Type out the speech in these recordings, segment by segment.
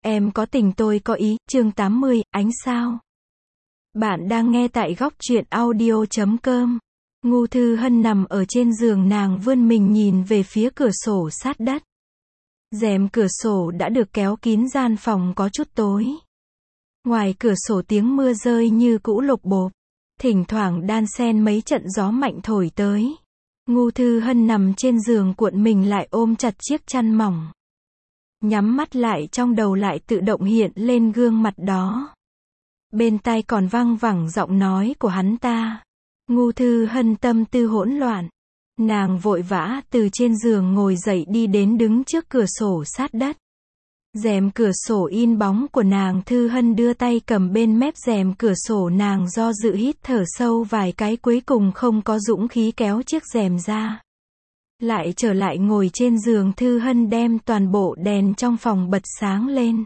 Em có tình tôi có ý, chương 80, ánh sao. Bạn đang nghe tại góc truyện audio.com. Ngô Thư Hân nằm ở trên giường, nàng vươn mình nhìn về phía cửa sổ sát đất. Rèm cửa sổ đã được kéo kín, gian phòng có chút tối. Ngoài cửa sổ tiếng mưa rơi như cũ lộp bộp, thỉnh thoảng đan xen mấy trận gió mạnh thổi tới. Ngô Thư Hân nằm trên giường cuộn mình lại ôm chặt chiếc chăn mỏng. Nhắm mắt lại, trong đầu lại tự động hiện lên gương mặt đó. Bên tai còn vang vẳng giọng nói của hắn ta. Ngô Thư Hân tâm tư hỗn loạn. Nàng vội vã từ trên giường ngồi dậy đi đến đứng trước cửa sổ sát đất. Rèm cửa sổ in bóng của nàng. Thư Hân đưa tay cầm bên mép rèm cửa sổ, nàng do dự hít thở sâu vài cái, cuối cùng không có dũng khí kéo chiếc rèm ra. Lại trở lại ngồi trên giường, Thư Hân đem toàn bộ đèn trong phòng bật sáng lên.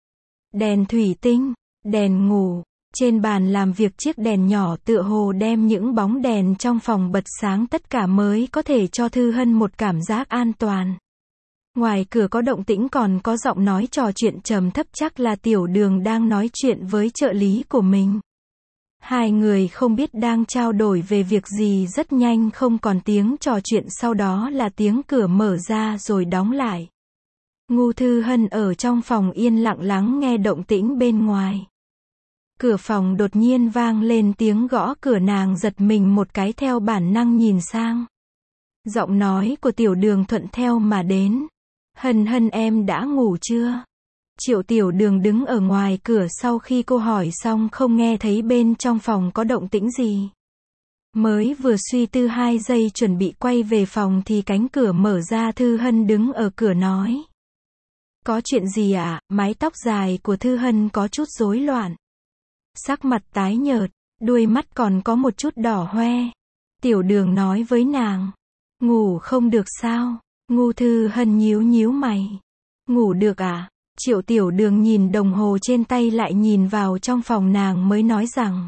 Đèn thủy tinh, đèn ngủ, trên bàn làm việc chiếc đèn nhỏ tựa hồ đem những bóng đèn trong phòng bật sáng tất cả mới có thể cho Thư Hân một cảm giác an toàn. Ngoài cửa có động tĩnh, còn có giọng nói trò chuyện trầm thấp, chắc là Tiểu Đường đang nói chuyện với trợ lý của mình. Hai người không biết đang trao đổi về việc gì, rất nhanh không còn tiếng trò chuyện, sau đó là tiếng cửa mở ra rồi đóng lại. Ngô Thư Hân ở trong phòng yên lặng lắng nghe động tĩnh bên ngoài. Cửa phòng đột nhiên vang lên tiếng gõ cửa, nàng giật mình một cái, theo bản năng nhìn sang. Giọng nói của Tiểu Đường thuận theo mà đến. Hân Hân, em đã ngủ chưa? Triệu Tiểu Đường đứng ở ngoài cửa, sau khi cô hỏi xong không nghe thấy bên trong phòng có động tĩnh gì. Mới vừa suy tư 2 giây chuẩn bị quay về phòng thì cánh cửa mở ra, Thư Hân đứng ở cửa nói. Có chuyện gì ạ? Mái tóc dài của Thư Hân có chút rối loạn. Sắc mặt tái nhợt, đuôi mắt còn có một chút đỏ hoe. Tiểu Đường nói với nàng. Ngủ không được sao? Ngô Thư Hân nhíu nhíu mày. Ngủ được à? Triệu Tiểu Đường nhìn đồng hồ trên tay, lại nhìn vào trong phòng, nàng mới nói rằng.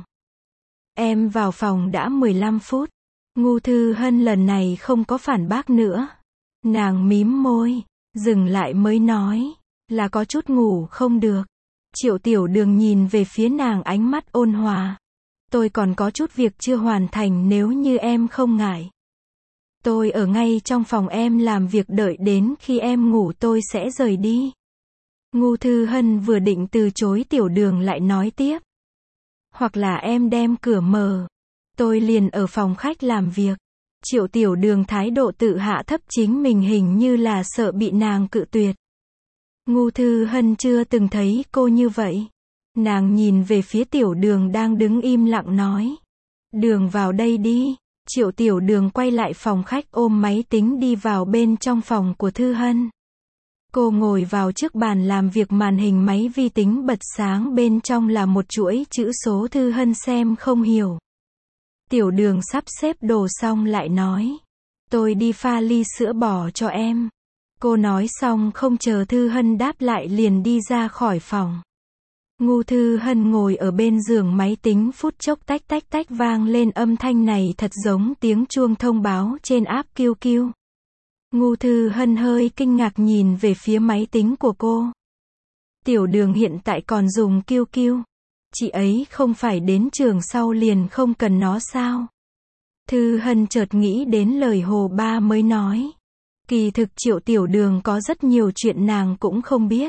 Em vào phòng đã 15 phút. Ngô Thư Hân lần này không có phản bác nữa. Nàng mím môi, dừng lại mới nói. Là có chút ngủ không được. Triệu Tiểu Đường nhìn về phía nàng, ánh mắt ôn hòa. Tôi còn có chút việc chưa hoàn thành, nếu như em không ngại. Tôi ở ngay trong phòng em làm việc, đợi đến khi em ngủ tôi sẽ rời đi. Ngô Thư Hân vừa định từ chối, Tiểu Đường lại nói tiếp. Hoặc là em đem cửa mở. Tôi liền ở phòng khách làm việc. Triệu Tiểu Đường thái độ tự hạ thấp chính mình, hình như là sợ bị nàng cự tuyệt. Ngô Thư Hân chưa từng thấy cô như vậy. Nàng nhìn về phía Tiểu Đường đang đứng im lặng nói. Đường vào đây đi. Triệu Tiểu Đường quay lại phòng khách, ôm máy tính đi vào bên trong phòng của Thư Hân. Cô ngồi vào trước bàn làm việc, màn hình máy vi tính bật sáng, bên trong là một chuỗi chữ số. Thư Hân xem không hiểu. Tiểu Đường sắp xếp đồ xong lại nói. Tôi đi pha ly sữa bò cho em. Cô nói xong không chờ Thư Hân đáp lại liền đi ra khỏi phòng. Ngô Thư Hân ngồi ở bên giường, máy tính phút chốc tách tách tách vang lên, âm thanh này thật giống tiếng chuông thông báo trên app QQ. Ngô Thư Hân hơi kinh ngạc nhìn về phía máy tính của cô. Tiểu Đường hiện tại còn dùng QQ. Chị ấy không phải đến trường sau liền không cần nó sao? Thư Hân chợt nghĩ đến lời Hồ Ba mới nói. Kỳ thực Triệu Tiểu Đường có rất nhiều chuyện nàng cũng không biết.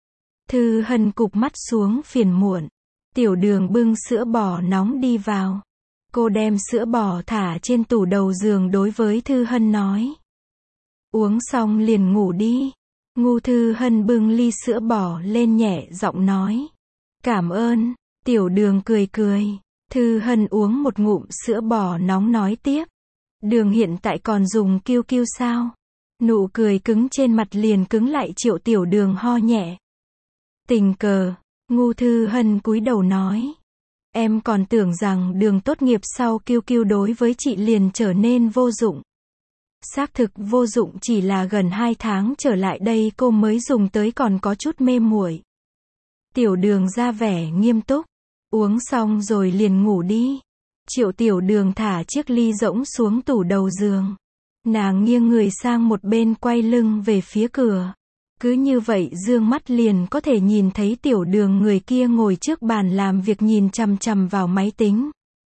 Thư Hân cụp mắt xuống, phiền muộn. Tiểu Đường bưng sữa bò nóng đi vào. Cô đem sữa bò thả trên tủ đầu giường, đối với Thư Hân nói. Uống xong liền ngủ đi. Ngô Thư Hân bưng ly sữa bò lên, nhẹ giọng nói. Cảm ơn. Tiểu Đường cười cười. Thư Hân uống một ngụm sữa bò nóng nói tiếp. Đường hiện tại còn dùng QQ sao? Nụ cười cứng trên mặt liền cứng lại. Triệu Tiểu Đường ho nhẹ. Tình cờ. Ngô Thư Hân cúi đầu nói. Em còn tưởng rằng Đường tốt nghiệp sau QQ đối với chị liền trở nên vô dụng. Xác thực vô dụng, chỉ là gần 2 tháng trở lại đây cô mới dùng tới, còn có chút mê muội. Tiểu Đường ra vẻ nghiêm túc. Uống xong rồi liền ngủ đi. Triệu Tiểu Đường thả chiếc ly rỗng xuống tủ đầu giường. Nàng nghiêng người sang một bên, quay lưng về phía cửa. Cứ như vậy dương mắt liền có thể nhìn thấy Tiểu Đường người kia ngồi trước bàn làm việc nhìn chằm chằm vào máy tính.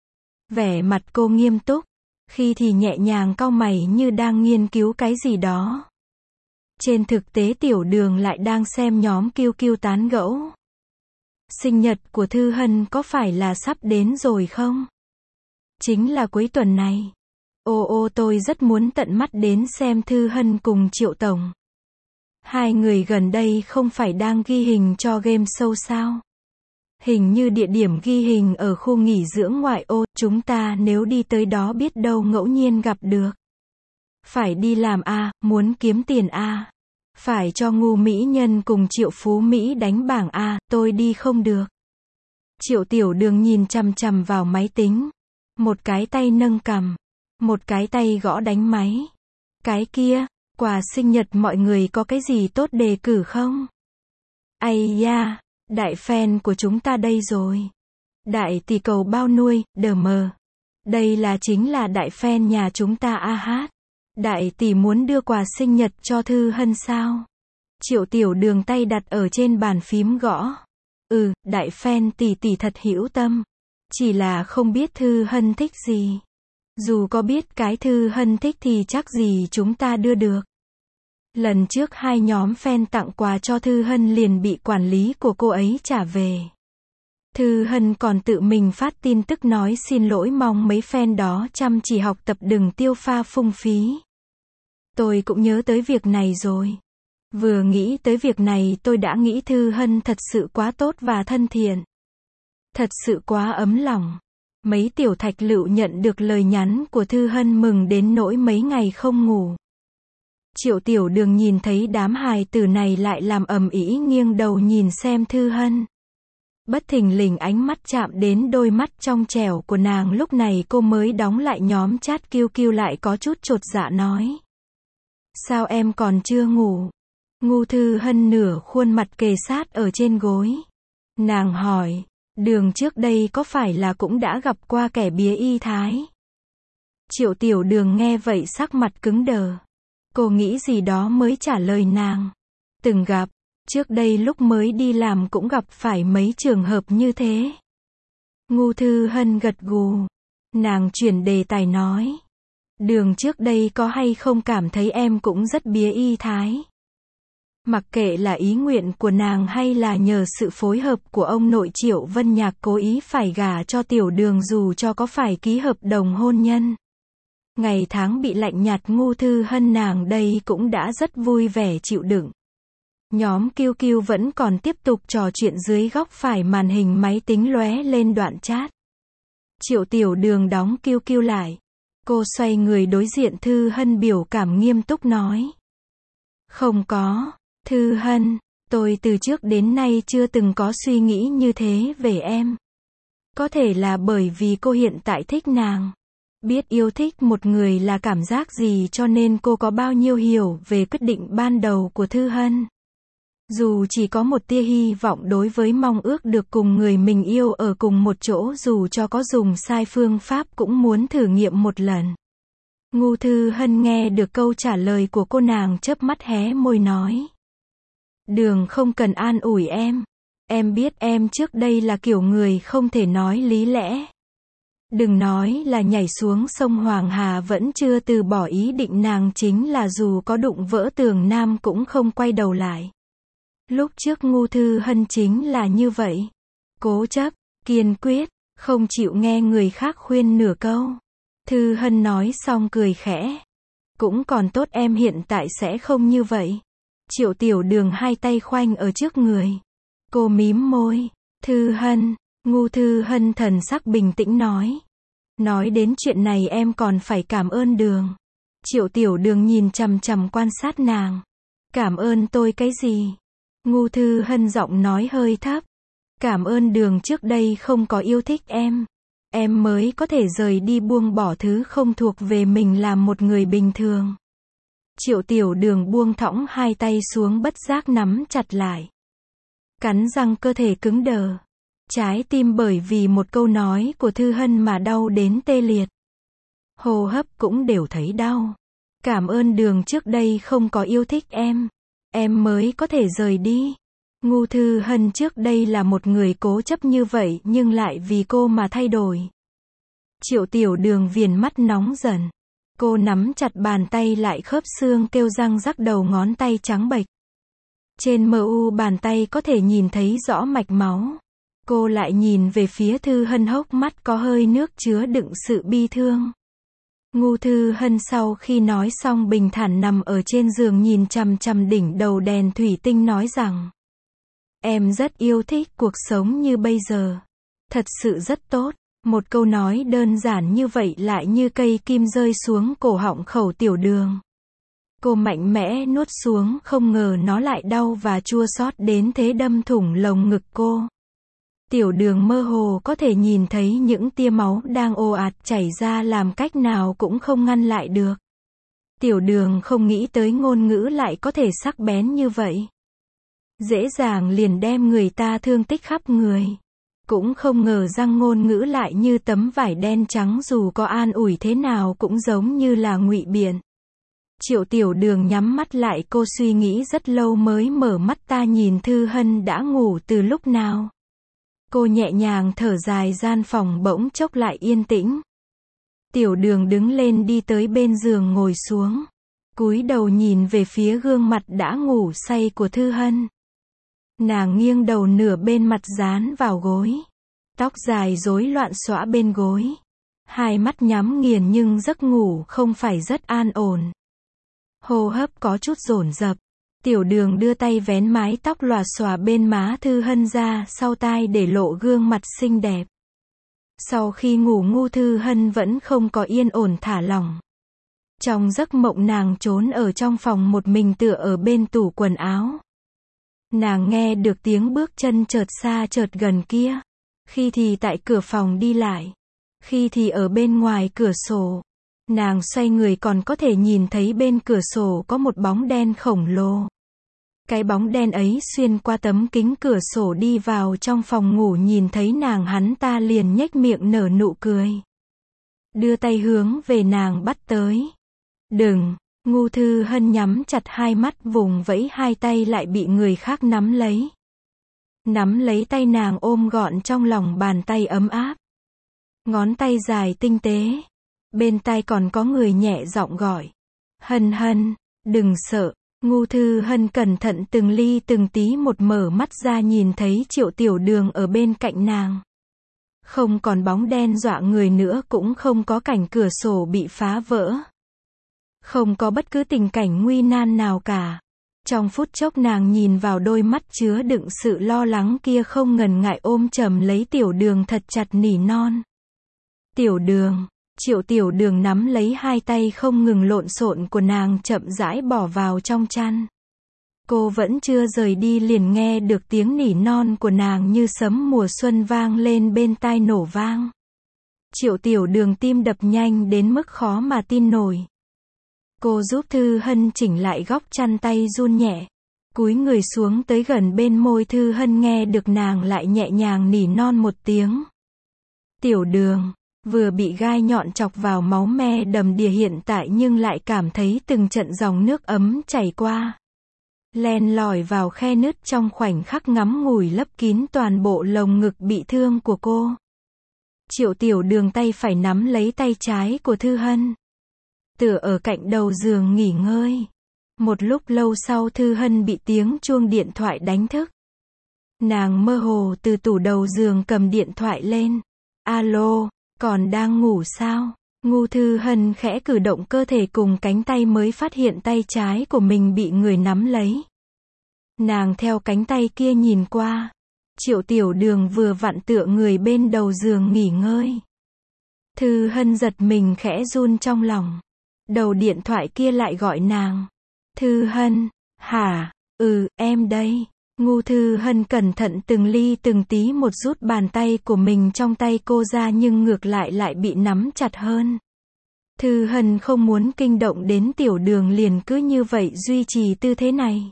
Vẻ mặt cô nghiêm túc, khi thì nhẹ nhàng cau mày như đang nghiên cứu cái gì đó. Trên thực tế Tiểu Đường lại đang xem nhóm QQ tán gẫu. Sinh nhật của Thư Hân có phải là sắp đến rồi không? Chính là cuối tuần này. Tôi rất muốn tận mắt đến xem Thư Hân cùng Triệu Tổng. Hai người gần đây không phải đang ghi hình cho game show sao? Hình như địa điểm ghi hình ở khu nghỉ dưỡng ngoại ô, chúng ta nếu đi tới đó biết đâu ngẫu nhiên gặp được. Phải đi làm à, muốn kiếm tiền à. Phải cho Ngu Mỹ Nhân cùng Triệu Phú Mỹ đánh bảng à, tôi đi không được. Triệu Tiểu Đường nhìn chằm chằm vào máy tính. Một cái tay nâng cằm, một cái tay gõ đánh máy. Cái kia, quà sinh nhật mọi người có cái gì tốt đề cử không? Ây da, đại fan của chúng ta đây rồi. Đại tỷ cầu bao nuôi, DM. Đây chính là đại fan nhà chúng ta a hát. Đại tỷ muốn đưa quà sinh nhật cho Thư Hân sao? Triệu Tiểu Đường tay đặt ở trên bàn phím gõ. Đại fan tỷ thật hữu tâm. Chỉ là không biết Thư Hân thích gì. Dù có biết cái Thư Hân thích thì chắc gì chúng ta đưa được. Lần trước hai nhóm fan tặng quà cho Thư Hân liền bị quản lý của cô ấy trả về. Thư Hân còn tự mình phát tin tức nói xin lỗi, mong mấy fan đó chăm chỉ học tập đừng tiêu pha phung phí. Tôi cũng nhớ tới việc này rồi. Vừa nghĩ tới việc này tôi đã nghĩ Thư Hân thật sự quá tốt và thân thiện. Thật sự quá ấm lòng. Mấy tiểu thạch lựu nhận được lời nhắn của Thư Hân mừng đến nỗi mấy ngày không ngủ. Triệu Tiểu Đường nhìn thấy đám hài tử này lại làm ầm ĩ nghiêng đầu nhìn xem Thư Hân. Bất thình lình ánh mắt chạm đến đôi mắt trong trẻo của nàng, lúc này cô mới đóng lại nhóm chat QQ lại có chút chột dạ nói. Sao em còn chưa ngủ? Ngu Thư Hân nửa khuôn mặt kề sát ở trên gối. Nàng hỏi, Đường trước đây có phải là cũng đã gặp qua kẻ bía y thái? Triệu Tiểu Đường nghe vậy sắc mặt cứng đờ. Cô nghĩ gì đó mới trả lời nàng. Từng gặp, trước đây lúc mới đi làm cũng gặp phải mấy trường hợp như thế. Ngu Thư Hân gật gù. Nàng chuyển đề tài nói. Đường trước đây có hay không cảm thấy em cũng rất bía y thái? Mặc kệ là ý nguyện của nàng hay là nhờ sự phối hợp của ông nội Triệu Vân Nhạc cố ý phải gả cho Tiểu Đường dù cho có phải ký hợp đồng hôn nhân. Ngày tháng bị lạnh nhạt Ngu Thư Hân nàng đây cũng đã rất vui vẻ chịu đựng. Nhóm QQ vẫn còn tiếp tục trò chuyện dưới góc phải màn hình máy tính lóe lên đoạn chat. Triệu Tiểu Đường đóng QQ lại. Cô xoay người đối diện Thư Hân biểu cảm nghiêm túc nói. Không có, Thư Hân, tôi từ trước đến nay chưa từng có suy nghĩ như thế về em. Có thể là bởi vì cô hiện tại thích nàng. Biết yêu thích một người là cảm giác gì cho nên cô có bao nhiêu hiểu về quyết định ban đầu của Thư Hân. Dù chỉ có một tia hy vọng đối với mong ước được cùng người mình yêu ở cùng một chỗ, dù cho có dùng sai phương pháp cũng muốn thử nghiệm một lần. Ngu Thư Hân nghe được câu trả lời của cô, nàng chớp mắt hé môi nói. Đường không cần an ủi em. Em biết em trước đây là kiểu người không thể nói lý lẽ. Đừng nói là nhảy xuống sông Hoàng Hà vẫn chưa từ bỏ ý định, nàng chính là dù có đụng vỡ tường Nam cũng không quay đầu lại. Lúc trước Ngu Thư Hân chính là như vậy. Cố chấp, kiên quyết, không chịu nghe người khác khuyên nửa câu. Thư Hân nói xong cười khẽ. Cũng còn tốt em hiện tại sẽ không như vậy. Triệu Tiểu Đường hai tay khoanh ở trước người. Cô mím môi. Thư Hân, Ngu Thư Hân thần sắc bình tĩnh nói. Nói đến chuyện này em còn phải cảm ơn Đường. Triệu Tiểu Đường nhìn chằm chằm quan sát nàng. Cảm ơn tôi cái gì? Ngu Thư Hân giọng nói hơi thấp. Cảm ơn Đường trước đây không có yêu thích em. Em mới có thể rời đi buông bỏ thứ không thuộc về mình làm một người bình thường. Triệu Tiểu Đường buông thõng hai tay xuống bất giác nắm chặt lại. Cắn răng cơ thể cứng đờ. Trái tim bởi vì một câu nói của Thư Hân mà đau đến tê liệt. Hô hấp cũng đều thấy đau. Cảm ơn Đường trước đây không có yêu thích em. em mới có thể rời đi. Ngô Thư Hân trước đây là một người cố chấp như vậy nhưng lại vì cô mà thay đổi. Triệu Tiểu Đường viền mắt nóng dần. Cô nắm chặt bàn tay lại khớp xương kêu răng rắc đầu ngón tay trắng bệch. Trên mu bàn tay có thể nhìn thấy rõ mạch máu. Cô lại nhìn về phía Thư Hân, hốc mắt có hơi nước chứa đựng sự bi thương. Ngô Thư Hân sau khi nói xong bình thản nằm ở trên giường nhìn chằm chằm đỉnh đầu đèn thủy tinh nói rằng: Em rất yêu thích cuộc sống như bây giờ. Thật sự rất tốt. Một câu nói đơn giản như vậy lại như cây kim rơi xuống cổ họng Khẩu Tiểu Đường. Cô mạnh mẽ nuốt xuống, không ngờ nó lại đau và chua xót đến thế, đâm thủng lồng ngực cô. Tiểu Đường mơ hồ có thể nhìn thấy những tia máu đang ồ ạt chảy ra, làm cách nào cũng không ngăn lại được. Tiểu Đường không nghĩ tới ngôn ngữ lại có thể sắc bén như vậy. Dễ dàng liền đem người ta thương tích khắp người. Cũng không ngờ rằng ngôn ngữ lại như tấm vải đen trắng, dù có an ủi thế nào cũng giống như là ngụy biện. Triệu Tiểu Đường nhắm mắt lại, cô suy nghĩ rất lâu mới mở mắt. Ta nhìn Thư Hân đã ngủ từ lúc nào. Cô nhẹ nhàng thở dài, gian phòng bỗng chốc lại yên tĩnh. Tiểu Đường đứng lên đi tới bên giường ngồi xuống. Cúi đầu nhìn về phía gương mặt đã ngủ say của Thư Hân. Nàng nghiêng đầu nửa bên mặt dán vào gối. Tóc dài rối loạn xõa bên gối. Hai mắt nhắm nghiền nhưng giấc ngủ không phải rất an ổn. Hô hấp có chút dồn dập. Tiểu Đường đưa tay vén mái tóc lòa xòa bên má Thư Hân ra sau tai để lộ gương mặt xinh đẹp. Sau khi ngủ, Ngô Thư Hân vẫn không có yên ổn thả lỏng. Trong giấc mộng nàng trốn ở trong phòng một mình, tựa ở bên tủ quần áo. Nàng nghe được tiếng bước chân chợt xa chợt gần kia. Khi thì tại cửa phòng đi lại. Khi thì ở bên ngoài cửa sổ. Nàng xoay người còn có thể nhìn thấy bên cửa sổ có một bóng đen khổng lồ. Cái bóng đen ấy xuyên qua tấm kính cửa sổ đi vào trong phòng ngủ, nhìn thấy nàng hắn ta liền nhếch miệng nở nụ cười. Đưa tay hướng về nàng bắt tới. Đừng! Ngô Thư Hân nhắm chặt hai mắt, vùng vẫy hai tay lại bị người khác nắm lấy. Nắm lấy tay nàng ôm gọn trong lòng bàn tay ấm áp. Ngón tay dài tinh tế. Bên tai còn có người nhẹ giọng gọi. Hân Hân, đừng sợ. Ngô Thư Hân cẩn thận từng ly từng tí một mở mắt ra, nhìn thấy Triệu Tiểu Đường ở bên cạnh nàng. Không còn bóng đen dọa người nữa, cũng không có cảnh cửa sổ bị phá vỡ. Không có bất cứ tình cảnh nguy nan nào cả. Trong phút chốc nàng nhìn vào đôi mắt chứa đựng sự lo lắng kia, không ngần ngại ôm chầm lấy Tiểu Đường thật chặt, nỉ non. Tiểu Đường! Triệu Tiểu Đường nắm lấy hai tay không ngừng lộn xộn của nàng, chậm rãi bỏ vào trong chăn. Cô vẫn chưa rời đi liền nghe được tiếng nỉ non của nàng như sấm mùa xuân vang lên bên tai nổ vang. Triệu Tiểu Đường tim đập nhanh đến mức khó mà tin nổi. Cô giúp Thư Hân chỉnh lại góc chăn, tay run nhẹ. Cúi người xuống tới gần bên môi Thư Hân, nghe được nàng lại nhẹ nhàng nỉ non một tiếng. Tiểu Đường! Vừa bị gai nhọn chọc vào, máu me đầm đìa hiện tại, nhưng lại cảm thấy từng trận dòng nước ấm chảy qua. Len lỏi vào khe nứt trong khoảnh khắc ngắn ngủi, lấp kín toàn bộ lồng ngực bị thương của cô. Triệu Tiểu Đường tay phải nắm lấy tay trái của Thư Hân. Tựa ở cạnh đầu giường nghỉ ngơi. Một lúc lâu sau, Thư Hân bị tiếng chuông điện thoại đánh thức. Nàng mơ hồ từ tủ đầu giường cầm điện thoại lên. Alo! Còn đang ngủ sao? Ngô Thư Hân khẽ cử động cơ thể cùng cánh tay mới phát hiện tay trái của mình bị người nắm lấy. Nàng theo cánh tay kia nhìn qua. Triệu Tiểu Đường vừa vặn tựa người bên đầu giường nghỉ ngơi. Thư Hân giật mình khẽ run trong lòng. Đầu điện thoại kia lại gọi nàng. Thư Hân, hả? Em đây. Ngô Thư Hân cẩn thận từng ly từng tí một rút bàn tay của mình trong tay cô ra, nhưng ngược lại bị nắm chặt hơn. Thư Hân không muốn kinh động đến Tiểu Đường, liền cứ như vậy duy trì tư thế này.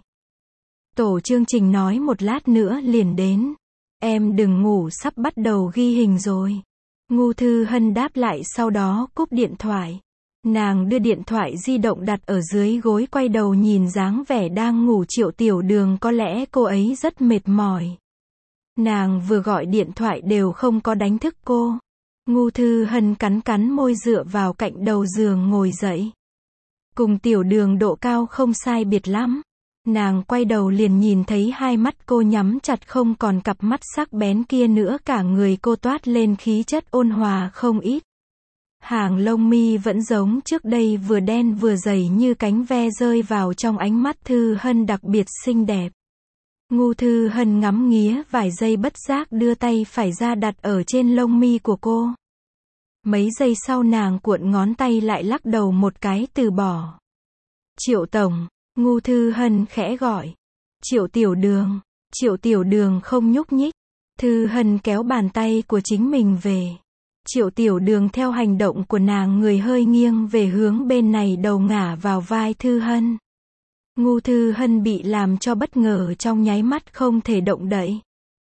Tổ chương trình nói một lát nữa liền đến. Em đừng ngủ, sắp bắt đầu ghi hình rồi. Ngô Thư Hân đáp lại, sau đó cúp điện thoại. Nàng đưa điện thoại di động đặt ở dưới gối, quay đầu nhìn dáng vẻ đang ngủ Triệu Tiểu Đường, có lẽ cô ấy rất mệt mỏi. Nàng vừa gọi điện thoại đều không có đánh thức cô. Ngô Thư Hân cắn cắn môi dựa vào cạnh đầu giường ngồi dậy. Cùng Tiểu Đường độ cao không sai biệt lắm. Nàng quay đầu liền nhìn thấy hai mắt cô nhắm chặt, không còn cặp mắt sắc bén kia nữa, cả người cô toát lên khí chất ôn hòa không ít. Hàng lông mi vẫn giống trước đây, vừa đen vừa dày như cánh ve, rơi vào trong ánh mắt Thư Hân đặc biệt xinh đẹp. Ngô Thư Hân ngắm nghía vài giây, bất giác đưa tay phải ra đặt ở trên lông mi của cô. Mấy giây sau nàng cuộn ngón tay lại, lắc đầu một cái từ bỏ. Triệu tổng, Ngô Thư Hân khẽ gọi. Triệu Tiểu Đường. Triệu Tiểu Đường không nhúc nhích. Thư Hân kéo bàn tay của chính mình về. Triệu Tiểu Đường theo hành động của nàng, người hơi nghiêng về hướng bên này, đầu ngả vào vai Thư Hân. Ngô Thư Hân bị làm cho bất ngờ, trong nháy mắt không thể động đậy.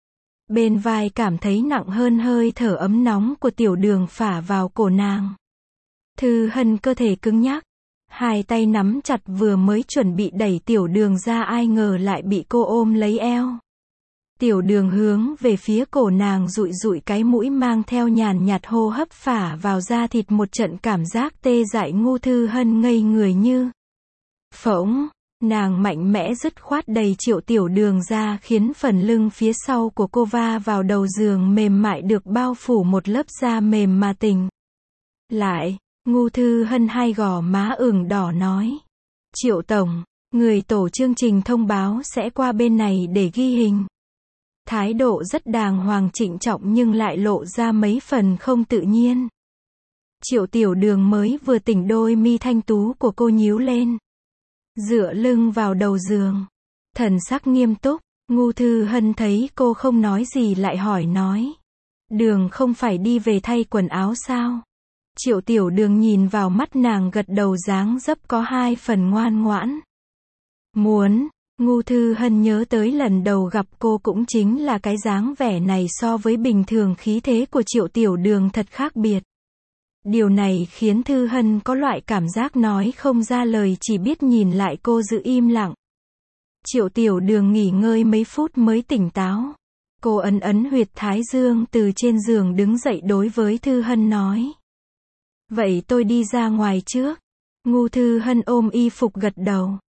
Bên vai cảm thấy nặng hơn, hơi thở ấm nóng của Tiểu Đường phả vào cổ nàng. Thư Hân cơ thể cứng nhắc, hai tay nắm chặt, vừa mới chuẩn bị đẩy Tiểu Đường ra, ai ngờ lại bị cô ôm lấy eo. Tiểu Đường hướng về phía cổ nàng, dụi dụi cái mũi, mang theo nhàn nhạt hô hấp phả vào da thịt, một trận cảm giác tê dại. Ngô Thư Hân ngây người như phỗng. Nàng mạnh mẽ dứt khoát đẩy Triệu Tiểu Đường ra, khiến phần lưng phía sau của cô va vào đầu giường mềm mại, được bao phủ một lớp da mềm mà tỉnh lại. Ngô Thư Hân hai gò má ửng đỏ nói. Triệu tổng, người tổ chương trình thông báo sẽ qua bên này để ghi hình. Thái độ rất đàng hoàng trịnh trọng, nhưng lại lộ ra mấy phần không tự nhiên. Triệu Tiểu Đường mới vừa tỉnh, đôi mi thanh tú của cô nhíu lên, dựa lưng vào đầu giường, thần sắc nghiêm túc. Ngô Thư Hân thấy cô không nói gì, lại hỏi nói. Đường không phải đi về thay quần áo sao? Triệu Tiểu Đường nhìn vào mắt nàng, gật đầu, dáng dấp có hai phần ngoan ngoãn. Muốn. Ngô Thư Hân nhớ tới lần đầu gặp cô cũng chính là cái dáng vẻ này, so với bình thường khí thế của Triệu Tiểu Đường thật khác biệt. Điều này khiến Thư Hân có loại cảm giác nói không ra lời, chỉ biết nhìn lại cô giữ im lặng. Triệu Tiểu Đường nghỉ ngơi mấy phút mới tỉnh táo. Cô ấn ấn huyệt thái dương, từ trên giường đứng dậy, đối với Thư Hân nói. Vậy tôi đi ra ngoài trước. Ngô Thư Hân ôm y phục gật đầu.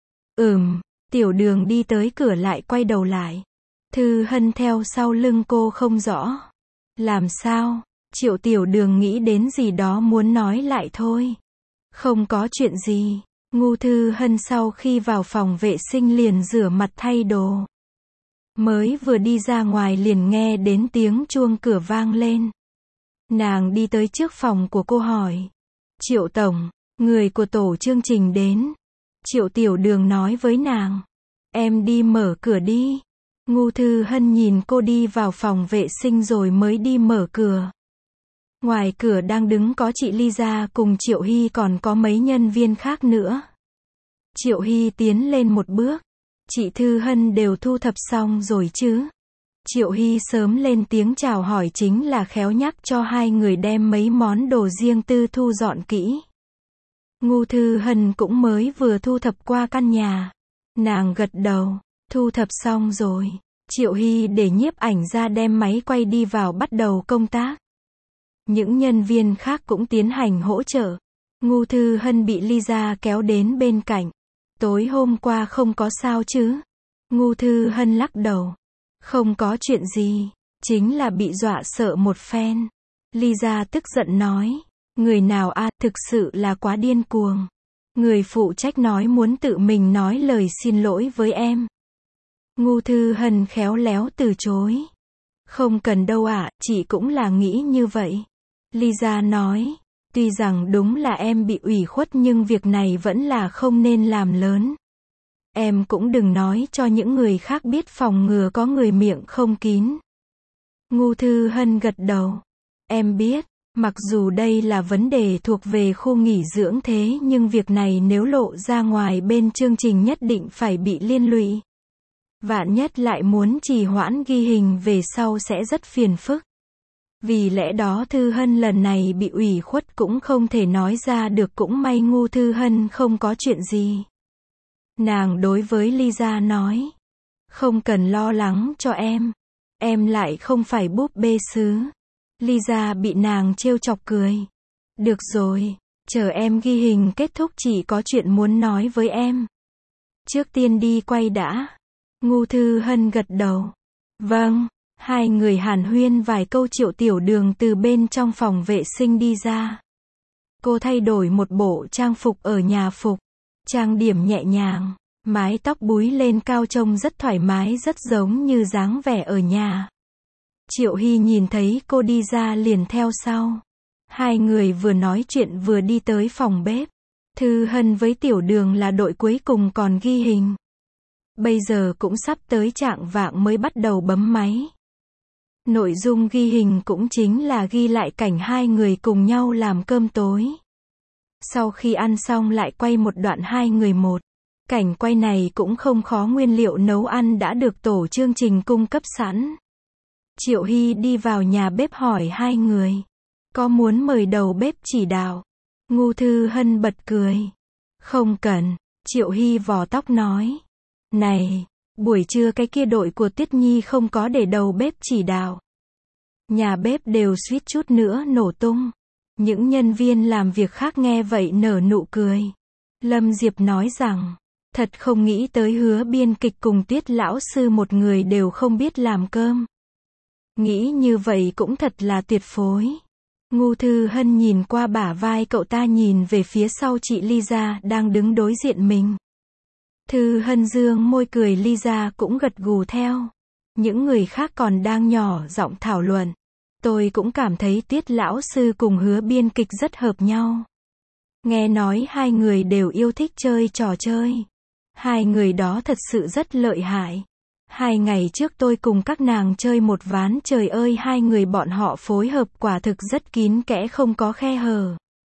Tiểu Đường đi tới cửa lại quay đầu lại. Thư Hân theo sau lưng cô không rõ. Làm sao? Triệu Tiểu Đường nghĩ đến gì đó muốn nói lại thôi. Không có chuyện gì. Ngô Thư Hân sau khi vào phòng vệ sinh liền rửa mặt thay đồ. Mới vừa đi ra ngoài liền nghe đến tiếng chuông cửa vang lên. Nàng đi tới trước phòng của cô hỏi. Triệu tổng, người của tổ chương trình đến. Triệu Tiểu Đường nói với nàng. Em đi mở cửa đi. Ngô Thư Hân nhìn cô đi vào phòng vệ sinh rồi mới đi mở cửa. Ngoài cửa đang đứng có chị Lisa cùng Triệu Hy, còn có mấy nhân viên khác nữa. Triệu Hy tiến lên một bước. Chị Thư Hân đều thu thập xong rồi chứ? Triệu Hy sớm lên tiếng chào hỏi, chính là khéo nhắc cho hai người đem mấy món đồ riêng tư thu dọn kỹ. Ngô Thư Hân cũng mới vừa thu thập qua căn nhà. Nàng gật đầu. Thu thập xong rồi. Triệu Hy để nhiếp ảnh ra đem máy quay đi vào bắt đầu công tác. Những nhân viên khác cũng tiến hành hỗ trợ. Ngô Thư Hân bị Lisa kéo đến bên cạnh. Tối hôm qua không có sao chứ? Ngô Thư Hân lắc đầu. Không có chuyện gì. Chính là bị dọa sợ một phen. Lisa tức giận nói. Người nào thực sự là quá điên cuồng. Người phụ trách nói muốn tự mình nói lời xin lỗi với em. Ngô Thư Hân khéo léo từ chối. Không cần đâu chị cũng là nghĩ như vậy. Lisa nói. Tuy rằng đúng là em bị ủy khuất, nhưng việc này vẫn là không nên làm lớn. Em cũng đừng nói cho những người khác biết, phòng ngừa có người miệng không kín. Ngô Thư Hân gật đầu. Em biết. Mặc dù đây là vấn đề thuộc về khu nghỉ dưỡng, thế nhưng việc này nếu lộ ra ngoài, bên chương trình nhất định phải bị liên lụy. Vạn nhất lại muốn trì hoãn ghi hình về sau sẽ rất phiền phức. Vì lẽ đó Thư Hân lần này bị ủy khuất cũng không thể nói ra được, cũng may Ngu Thư Hân không có chuyện gì. Nàng đối với Lisa nói. Không cần lo lắng cho em lại không phải búp bê sứ. Lisa bị nàng trêu chọc cười. Được rồi, chờ em ghi hình kết thúc chị có chuyện muốn nói với em. Trước tiên đi quay đã. Ngu Thư Hân gật đầu. Vâng, hai người hàn huyên vài câu. Triệu Tiểu Đường từ bên trong phòng vệ sinh đi ra. Cô thay đổi một bộ trang phục ở nhà phục. Trang điểm nhẹ nhàng, mái tóc búi lên cao trông rất thoải mái, rất giống như dáng vẻ ở nhà. Triệu Hy nhìn thấy cô đi ra liền theo sau. Hai người vừa nói chuyện vừa đi tới phòng bếp. Thư Hân với Tiểu Đường là đội cuối cùng còn ghi hình. Bây giờ cũng sắp tới chạng vạng mới bắt đầu bấm máy. Nội dung ghi hình cũng chính là ghi lại cảnh hai người cùng nhau làm cơm tối. Sau khi ăn xong lại quay một đoạn hai người một. Cảnh quay này cũng không khó, nguyên liệu nấu ăn đã được tổ chương trình cung cấp sẵn. Triệu Hy đi vào nhà bếp hỏi hai người. Có muốn mời đầu bếp chỉ đạo? Ngu Thư Hân bật cười. Không cần, Triệu Hy vò tóc nói. Này, buổi trưa cái kia đội của Tiết Nhi không có để đầu bếp chỉ đạo. Nhà bếp đều suýt chút nữa nổ tung. Những nhân viên làm việc khác nghe vậy nở nụ cười. Lâm Diệp nói rằng, thật không nghĩ tới Hứa biên kịch cùng Tiết lão sư một người đều không biết làm cơm. Nghĩ như vậy cũng thật là tuyệt phối. Ngu Thư Hân nhìn qua bả vai cậu ta, nhìn về phía sau chị Lisa đang đứng đối diện mình. Thư Hân dương môi cười, Lisa cũng gật gù theo. Những người khác còn đang nhỏ giọng thảo luận. Tôi cũng cảm thấy Tiết lão sư cùng Hứa biên kịch rất hợp nhau. Nghe nói hai người đều yêu thích chơi trò chơi. Hai người đó thật sự rất lợi hại. 2 ngày trước tôi cùng các nàng chơi một ván, trời ơi, hai người bọn họ phối hợp quả thực rất kín kẽ, không có khe hở.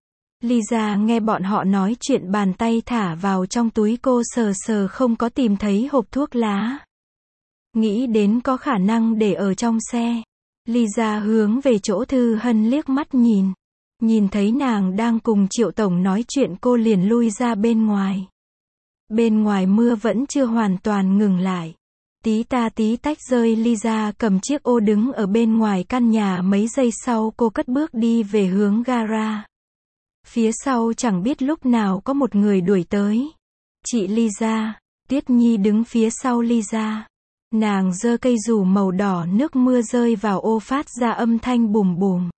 Lisa nghe bọn họ nói chuyện, bàn tay thả vào trong túi cô sờ sờ không có tìm thấy hộp thuốc lá. Nghĩ đến có khả năng để ở trong xe. Lisa hướng về chỗ Thư Hân liếc mắt nhìn. Nhìn thấy nàng đang cùng Triệu Tổng nói chuyện, cô liền lui ra bên ngoài. Bên ngoài mưa vẫn chưa hoàn toàn ngừng lại. Tí ta tí tách rơi. Lisa cầm chiếc ô đứng ở bên ngoài căn nhà, mấy giây sau cô cất bước đi về hướng gara. Phía sau chẳng biết lúc nào có một người đuổi tới. Chị Lisa. Tiết Nhi đứng phía sau Lisa. Nàng giơ cây dù màu đỏ, nước mưa rơi vào ô phát ra âm thanh bùm bùm.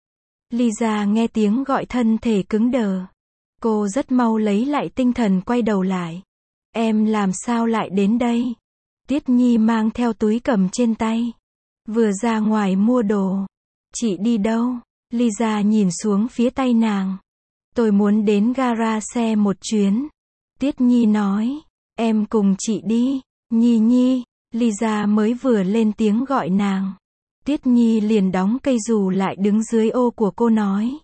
Lisa nghe tiếng gọi thân thể cứng đờ. Cô rất mau lấy lại tinh thần, quay đầu lại. Em làm sao lại đến đây? Tiết Nhi mang theo túi cầm trên tay. Vừa ra ngoài mua đồ. Chị đi đâu? Lisa nhìn xuống phía tay nàng. Tôi muốn đến gara xe một chuyến. Tiết Nhi nói. Em cùng chị đi. Nhi Nhi. Lisa mới vừa lên tiếng gọi nàng. Tiết Nhi liền đóng cây dù lại, đứng dưới ô của cô nói.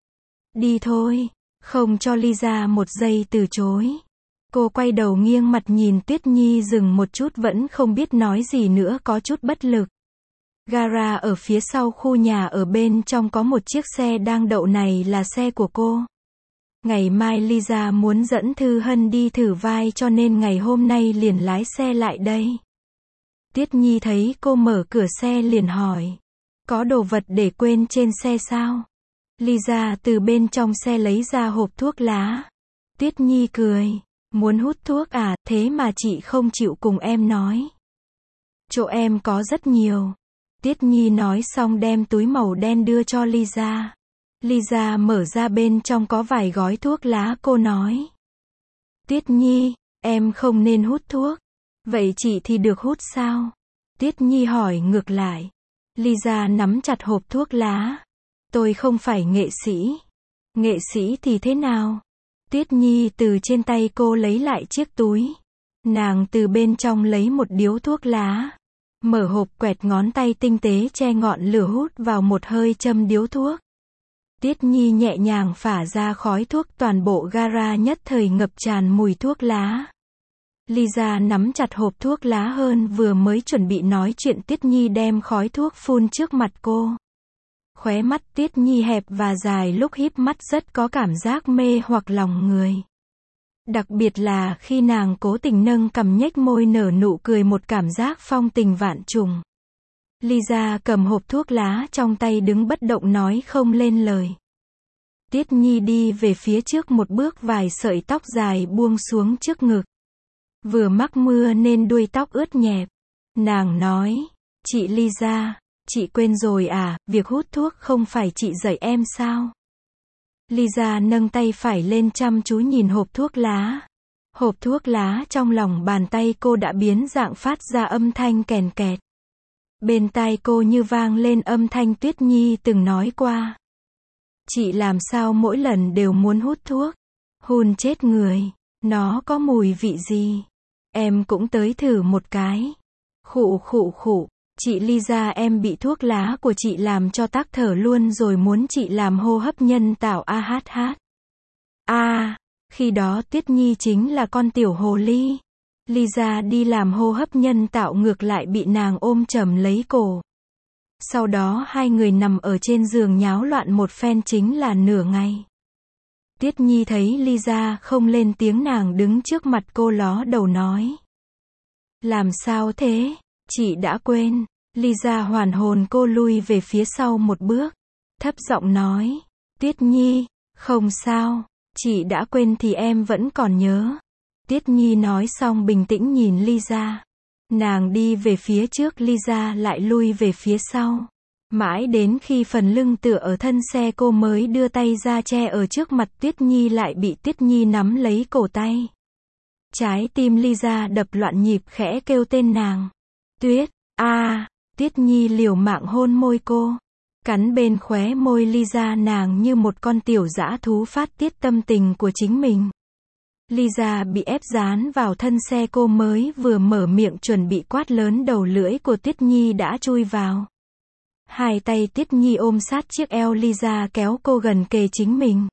Đi thôi. Không cho Lisa một giây từ chối. Cô quay đầu nghiêng mặt nhìn Tiết Nhi, dừng một chút vẫn không biết nói gì nữa, có chút bất lực. Gara ở phía sau khu nhà, ở bên trong có một chiếc xe đang đậu, này là xe của cô. Ngày mai Lisa muốn dẫn Thư Hân đi thử vai, cho nên ngày hôm nay liền lái xe lại đây. Tiết Nhi thấy cô mở cửa xe liền hỏi. Có đồ vật để quên trên xe sao? Lisa từ bên trong xe lấy ra hộp thuốc lá. Tiết Nhi cười. Muốn hút thuốc à, thế mà chị không chịu cùng em nói. Chỗ em có rất nhiều. Tiết Nhi nói xong đem túi màu đen đưa cho Lisa. Lisa mở ra, bên trong có vài gói thuốc lá, cô nói. Tiết Nhi, em không nên hút thuốc. Vậy chị thì được hút sao? Tiết Nhi hỏi ngược lại. Lisa nắm chặt hộp thuốc lá. Tôi không phải nghệ sĩ. Nghệ sĩ thì thế nào? Tiết Nhi từ trên tay cô lấy lại chiếc túi. Nàng từ bên trong lấy một điếu thuốc lá. Mở hộp, quẹt ngón tay tinh tế che ngọn lửa, hút vào một hơi, châm điếu thuốc. Tiết Nhi nhẹ nhàng phả ra khói thuốc, toàn bộ gara nhất thời ngập tràn mùi thuốc lá. Lisa nắm chặt hộp thuốc lá hơn, vừa mới chuẩn bị nói chuyện, Tiết Nhi đem khói thuốc phun trước mặt cô. Khóe mắt Tuyết Nhi hẹp và dài lúc híp mắt rất có cảm giác mê hoặc lòng người. Đặc biệt là khi nàng cố tình nâng cằm nhếch môi nở nụ cười, một cảm giác phong tình vạn trùng. Lisa cầm hộp thuốc lá trong tay đứng bất động nói không lên lời. Tuyết Nhi đi về phía trước một bước, vài sợi tóc dài buông xuống trước ngực. Vừa mắc mưa nên đuôi tóc ướt nhẹp. Nàng nói, chị Lisa, chị quên rồi à, việc hút thuốc không phải chị dạy em sao? Lisa nâng tay phải lên chăm chú nhìn hộp thuốc lá. Hộp thuốc lá trong lòng bàn tay cô đã biến dạng, phát ra âm thanh kèn kẹt. Bên tai cô như vang lên âm thanh Tuyết Nhi từng nói qua. Chị làm sao mỗi lần đều muốn hút thuốc? Hun chết người. Nó có mùi vị gì? Em cũng tới thử một cái. Khụ khụ khụ. Chị Lisa, em bị thuốc lá của chị làm cho tắc thở luôn rồi, muốn chị làm hô hấp nhân tạo AHH. Khi đó Tuyết Nhi chính là con tiểu hồ ly. Lisa đi làm hô hấp nhân tạo ngược lại bị nàng ôm chầm lấy cổ. Sau đó hai người nằm ở trên giường nháo loạn một phen chính là nửa ngày. Tuyết Nhi thấy Lisa không lên tiếng, nàng đứng trước mặt cô ló đầu nói. Làm sao thế? Chị đã quên. Lisa hoàn hồn, cô lui về phía sau một bước. Thấp giọng nói. Tuyết Nhi, không sao. Chị đã quên thì em vẫn còn nhớ. Tuyết Nhi nói xong bình tĩnh nhìn Lisa. Nàng đi về phía trước, Lisa lại lui về phía sau. Mãi đến khi phần lưng tựa ở thân xe cô mới đưa tay ra che ở trước mặt Tuyết Nhi, lại bị Tuyết Nhi nắm lấy cổ tay. Trái tim Lisa đập loạn nhịp, khẽ kêu tên nàng. Tuyết, Tuyết Nhi liều mạng hôn môi cô. Cắn bên khóe môi Lisa, nàng như một con tiểu dã thú phát tiết tâm tình của chính mình. Lisa bị ép dán vào thân xe, cô mới vừa mở miệng chuẩn bị quát lớn, đầu lưỡi của Tuyết Nhi đã chui vào. Hai tay Tuyết Nhi ôm sát chiếc eo Lisa, kéo cô gần kề chính mình.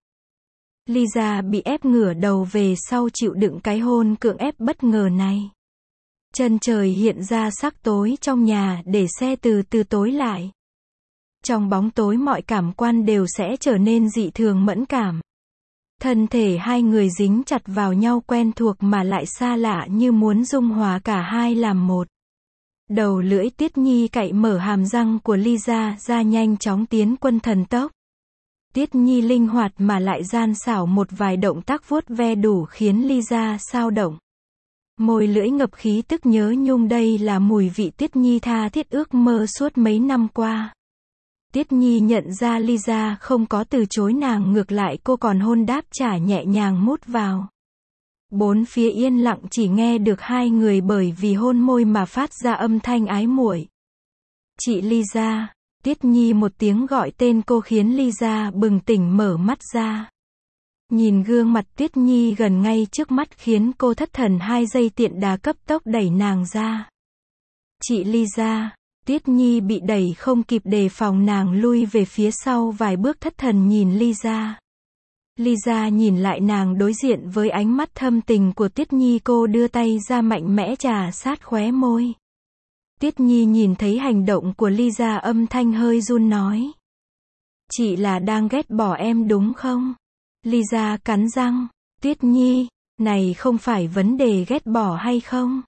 Lisa bị ép ngửa đầu về sau, chịu đựng cái hôn cưỡng ép bất ngờ này. Chân trời hiện ra sắc tối trong nhà, để xe từ từ tối lại. Trong bóng tối mọi cảm quan đều sẽ trở nên dị thường mẫn cảm. Thân thể hai người dính chặt vào nhau, quen thuộc mà lại xa lạ, như muốn dung hòa cả hai làm một. Đầu lưỡi Tuyết Nhi cạy mở hàm răng của Lisa ra, nhanh chóng tiến quân thần tốc. Tuyết Nhi linh hoạt mà lại gian xảo, một vài động tác vuốt ve đủ khiến Lisa xao động. Môi lưỡi ngập khí tức nhớ nhung, đây là mùi vị Tuyết Nhi tha thiết ước mơ suốt mấy năm qua. Tuyết Nhi nhận ra Lisa không có từ chối nàng, ngược lại cô còn hôn đáp trả nhẹ nhàng mút vào. Bốn phía yên lặng, chỉ nghe được hai người bởi vì hôn môi mà phát ra âm thanh ái muội. Chị Lisa. Tuyết Nhi một tiếng gọi tên cô khiến Lisa bừng tỉnh mở mắt ra. Nhìn gương mặt Tuyết Nhi gần ngay trước mắt khiến cô thất thần 2 giây, tiện đà cấp tốc đẩy nàng ra. Chị Lisa. Tuyết Nhi bị đẩy không kịp đề phòng, nàng lui về phía sau vài bước, thất thần nhìn Lisa. Lisa nhìn lại nàng đối diện với ánh mắt thâm tình của Tuyết Nhi, cô đưa tay ra mạnh mẽ chà sát khóe môi. Tuyết Nhi nhìn thấy hành động của Lisa, âm thanh hơi run nói. Chị là đang ghét bỏ em đúng không? Lisa cắn răng. Tuyết Nhi, này không phải vấn đề ghét bỏ hay không.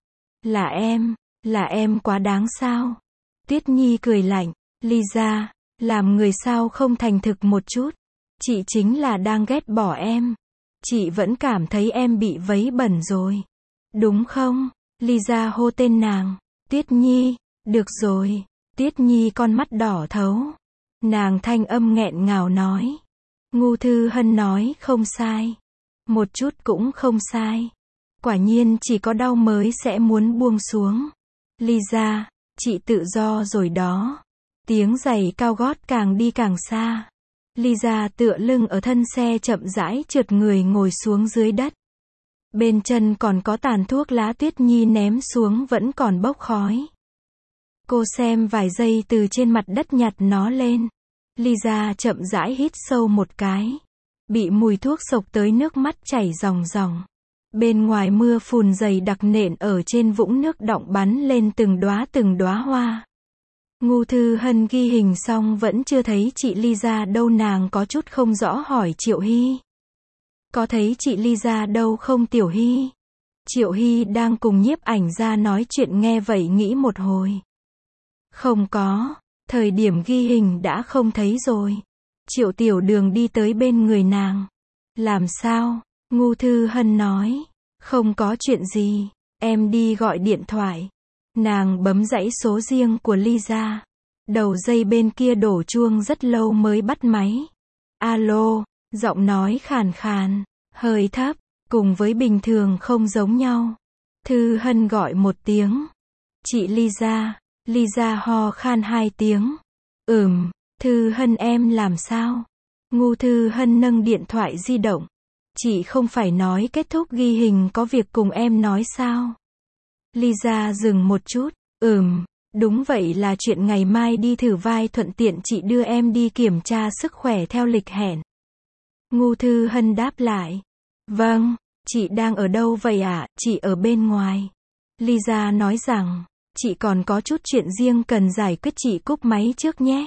Là em quá đáng sao? Tuyết Nhi cười lạnh. Lisa, làm người sao không thành thực một chút? Chị chính là đang ghét bỏ em. Chị vẫn cảm thấy em bị vấy bẩn rồi. Đúng không? Lisa hô tên nàng. Tuyết Nhi, được rồi. Tuyết Nhi con mắt đỏ thấu. Nàng thanh âm nghẹn ngào nói. Ngô Thư Hân nói không sai. Một chút cũng không sai. Quả nhiên chỉ có đau mới sẽ muốn buông xuống. Lisa, chị tự do rồi đó. Tiếng giày cao gót càng đi càng xa. Lisa tựa lưng ở thân xe chậm rãi trượt người ngồi xuống dưới đất. Bên chân còn có tàn thuốc lá Tuyết Nhi ném xuống vẫn còn bốc khói. Cô xem vài giây từ trên mặt đất nhặt nó lên. Lisa chậm rãi hít sâu một cái. Bị mùi thuốc xộc tới nước mắt chảy ròng ròng. Bên ngoài mưa phùn dày đặc nện ở trên vũng nước đọng, bắn lên từng đóa hoa. Ngô Thư Hân ghi hình xong vẫn chưa thấy chị Lisa đâu, nàng có chút không rõ hỏi Triệu Hy. Có thấy chị Lisa đâu không Tiểu Hy? Triệu Hy đang cùng nhiếp ảnh gia nói chuyện nghe vậy nghĩ một hồi. Không có, thời điểm ghi hình đã không thấy rồi. Triệu Tiểu Đường đi tới bên người nàng. Làm sao? Ngô Thư Hân nói. Không có chuyện gì, em đi gọi điện thoại. Nàng bấm dãy số riêng của Lisa. Đầu dây bên kia đổ chuông rất lâu mới bắt máy. Alo, giọng nói khàn khàn, hơi thấp, cùng với bình thường không giống nhau. Thư Hân gọi một tiếng. Chị Lisa. Lisa ho khan 2 tiếng. Thư Hân em làm sao? Ngô Thư Hân nâng điện thoại di động. Chị không phải nói kết thúc ghi hình có việc cùng em nói sao? Lisa dừng một chút. Đúng vậy, là chuyện ngày mai đi thử vai, thuận tiện chị đưa em đi kiểm tra sức khỏe theo lịch hẹn. Ngô Thư Hân đáp lại. Vâng, chị đang ở đâu vậy ạ? Chị ở bên ngoài. Lisa nói rằng, chị còn có chút chuyện riêng cần giải quyết, chị cúp máy trước nhé.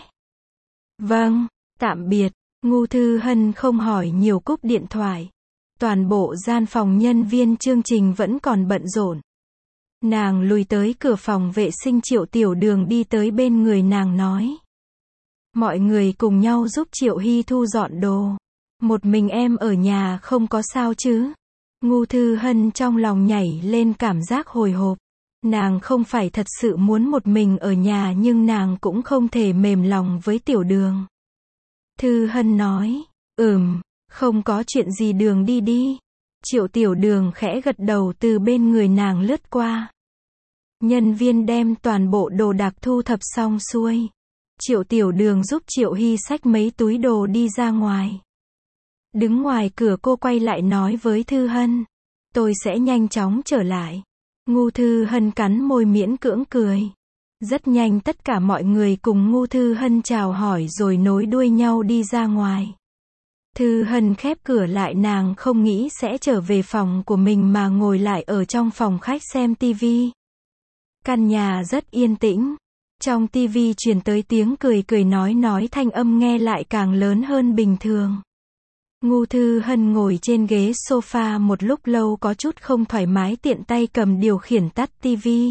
Vâng, tạm biệt. Ngô Thư Hân không hỏi nhiều, cúp điện thoại. Toàn bộ gian phòng nhân viên chương trình vẫn còn bận rộn. Nàng lùi tới cửa phòng vệ sinh, Triệu Tiểu Đường đi tới bên người nàng nói. Mọi người cùng nhau giúp Triệu Hy thu dọn đồ. Một mình em ở nhà không có sao chứ? Ngô Thư Hân trong lòng nhảy lên cảm giác hồi hộp. Nàng không phải thật sự muốn một mình ở nhà, nhưng nàng cũng không thể mềm lòng với Tiểu Đường. Thư Hân nói. Không có chuyện gì, Đường đi đi. Triệu Tiểu Đường khẽ gật đầu, từ bên người nàng lướt qua. Nhân viên đem toàn bộ đồ đạc thu thập xong xuôi. Triệu Tiểu Đường giúp Triệu Hy xách mấy túi đồ đi ra ngoài. Đứng ngoài cửa cô quay lại nói với Thư Hân. Tôi sẽ nhanh chóng trở lại. Ngô Thư Hân cắn môi miễn cưỡng cười. Rất nhanh tất cả mọi người cùng Ngô Thư Hân chào hỏi rồi nối đuôi nhau đi ra ngoài. Thư Hân khép cửa lại, nàng không nghĩ sẽ trở về phòng của mình mà ngồi lại ở trong phòng khách xem tivi. Căn nhà rất yên tĩnh. Trong tivi truyền tới tiếng cười cười nói, thanh âm nghe lại càng lớn hơn bình thường. Ngô Thư Hân ngồi trên ghế sofa một lúc lâu có chút không thoải mái, tiện tay cầm điều khiển tắt tivi.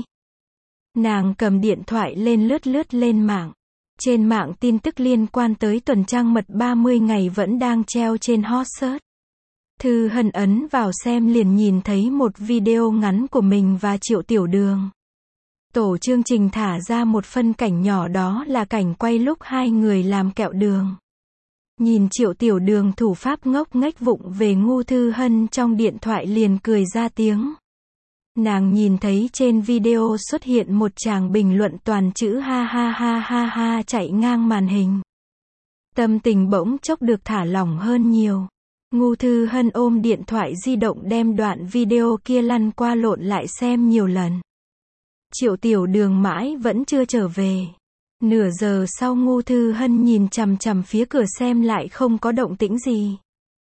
Nàng cầm điện thoại lên lướt lên mạng. Trên mạng tin tức liên quan tới tuần trăng mật 30 ngày vẫn đang treo trên hot search. Thư Hân ấn vào xem liền nhìn thấy một video ngắn của mình và Triệu Tiểu Đường. Tổ chương trình thả ra một phân cảnh nhỏ, đó là cảnh quay lúc hai người làm kẹo đường. Nhìn Triệu Tiểu Đường thủ pháp ngốc nghếch vụng về, Ngô Thư Hân trong điện thoại liền cười ra tiếng. Nàng nhìn thấy trên video xuất hiện một tràng bình luận toàn chữ ha ha ha ha ha chạy ngang màn hình. Tâm tình bỗng chốc được thả lỏng hơn nhiều. Ngô Thư Hân ôm điện thoại di động đem đoạn video kia lăn qua lộn lại xem nhiều lần. Triệu Tiểu Đường mãi vẫn chưa trở về. Nửa giờ sau Ngô Thư Hân nhìn chằm chằm phía cửa xem lại không có động tĩnh gì.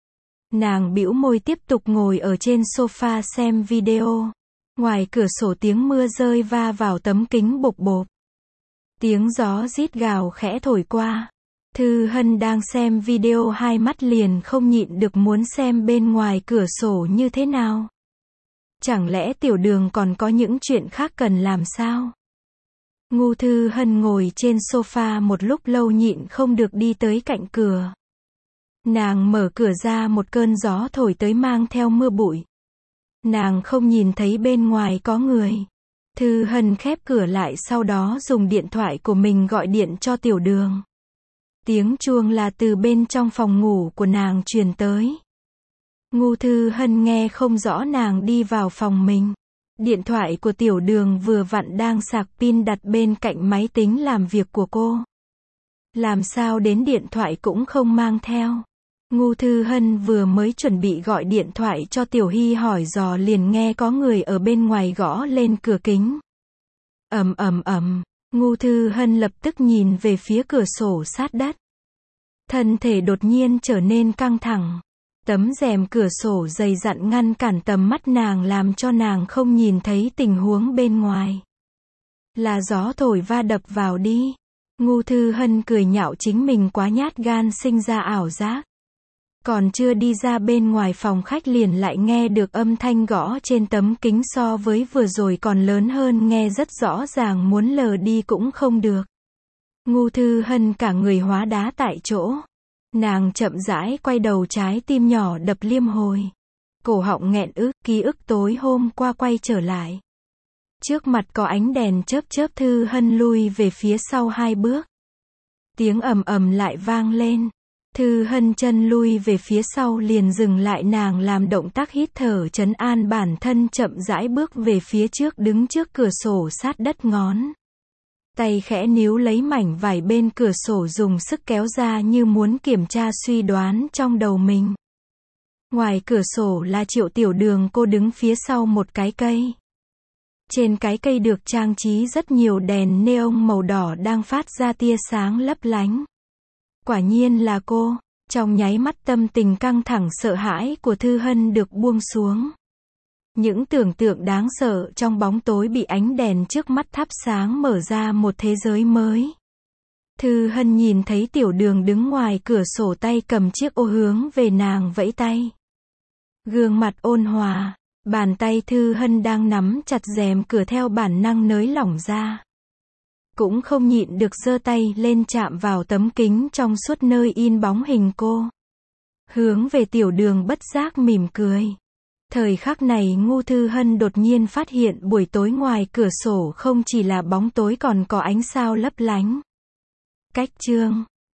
Nàng bĩu môi tiếp tục ngồi ở trên sofa xem video. Ngoài cửa sổ tiếng mưa rơi va vào tấm kính bộp bộp. Tiếng gió rít gào khẽ thổi qua. Thư Hân đang xem video, hai mắt liền không nhịn được muốn xem bên ngoài cửa sổ như thế nào. Chẳng lẽ Tiểu Đường còn có những chuyện khác cần làm sao? Ngô Thư Hân ngồi trên sofa một lúc lâu nhịn không được đi tới cạnh cửa. Nàng mở cửa ra, một cơn gió thổi tới mang theo mưa bụi. Nàng không nhìn thấy bên ngoài có người. Thư Hân khép cửa lại, sau đó dùng điện thoại của mình gọi điện cho Tiểu Đường. Tiếng chuông là từ bên trong phòng ngủ của nàng truyền tới. Ngô Thư Hân nghe không rõ, nàng đi vào phòng mình. Điện thoại của Tiểu Đường vừa vặn đang sạc pin đặt bên cạnh máy tính làm việc của cô. Làm sao đến điện thoại cũng không mang theo. Ngô Thư Hân vừa mới chuẩn bị gọi điện thoại cho Tiểu Hy hỏi dò liền nghe có người ở bên ngoài gõ lên cửa kính. Ầm ầm ầm. Ngô Thư Hân lập tức nhìn về phía cửa sổ sát đất. Thân thể đột nhiên trở nên căng thẳng. Tấm rèm cửa sổ dày dặn ngăn cản tầm mắt nàng, làm cho nàng không nhìn thấy tình huống bên ngoài. Là gió thổi va đập vào đi. Ngu Thư Hân cười nhạo chính mình quá nhát gan sinh ra ảo giác. Còn chưa đi ra bên ngoài phòng khách liền lại nghe được âm thanh gõ trên tấm kính so với vừa rồi còn lớn hơn, nghe rất rõ ràng, muốn lờ đi cũng không được. Ngu Thư Hân cả người hóa đá tại chỗ. Nàng chậm rãi quay đầu, trái tim nhỏ đập liên hồi. Cổ họng nghẹn ức, ký ức tối hôm qua quay trở lại. Trước mặt có ánh đèn chớp chớp, Thư Hân lui về phía sau 2 bước. Tiếng ầm ầm lại vang lên. Thư Hân chân lui về phía sau liền dừng lại, nàng làm động tác hít thở trấn an bản thân, chậm rãi bước về phía trước, đứng trước cửa sổ sát đất, ngón tay khẽ níu lấy mảnh vải bên cửa sổ, dùng sức kéo ra như muốn kiểm tra suy đoán trong đầu mình. Ngoài cửa sổ là Triệu Tiểu Đường, cô đứng phía sau một cái cây. Trên cái cây được trang trí rất nhiều đèn neon màu đỏ đang phát ra tia sáng lấp lánh. Quả nhiên là cô. Trong nháy mắt tâm tình căng thẳng sợ hãi của Thư Hân được buông xuống. Những tưởng tượng đáng sợ trong bóng tối bị ánh đèn trước mắt thắp sáng, mở ra một thế giới mới. Thư Hân nhìn thấy Tiểu Đường đứng ngoài cửa sổ, tay cầm chiếc ô hướng về nàng vẫy tay. Gương mặt ôn hòa, bàn tay Thư Hân đang nắm chặt rèm cửa theo bản năng nới lỏng ra. Cũng không nhịn được giơ tay lên chạm vào tấm kính trong suốt nơi in bóng hình cô. Hướng về Tiểu Đường bất giác mỉm cười. Thời khắc này Ngu Thư Hân đột nhiên phát hiện buổi tối ngoài cửa sổ không chỉ là bóng tối còn có ánh sao lấp lánh. Cách chương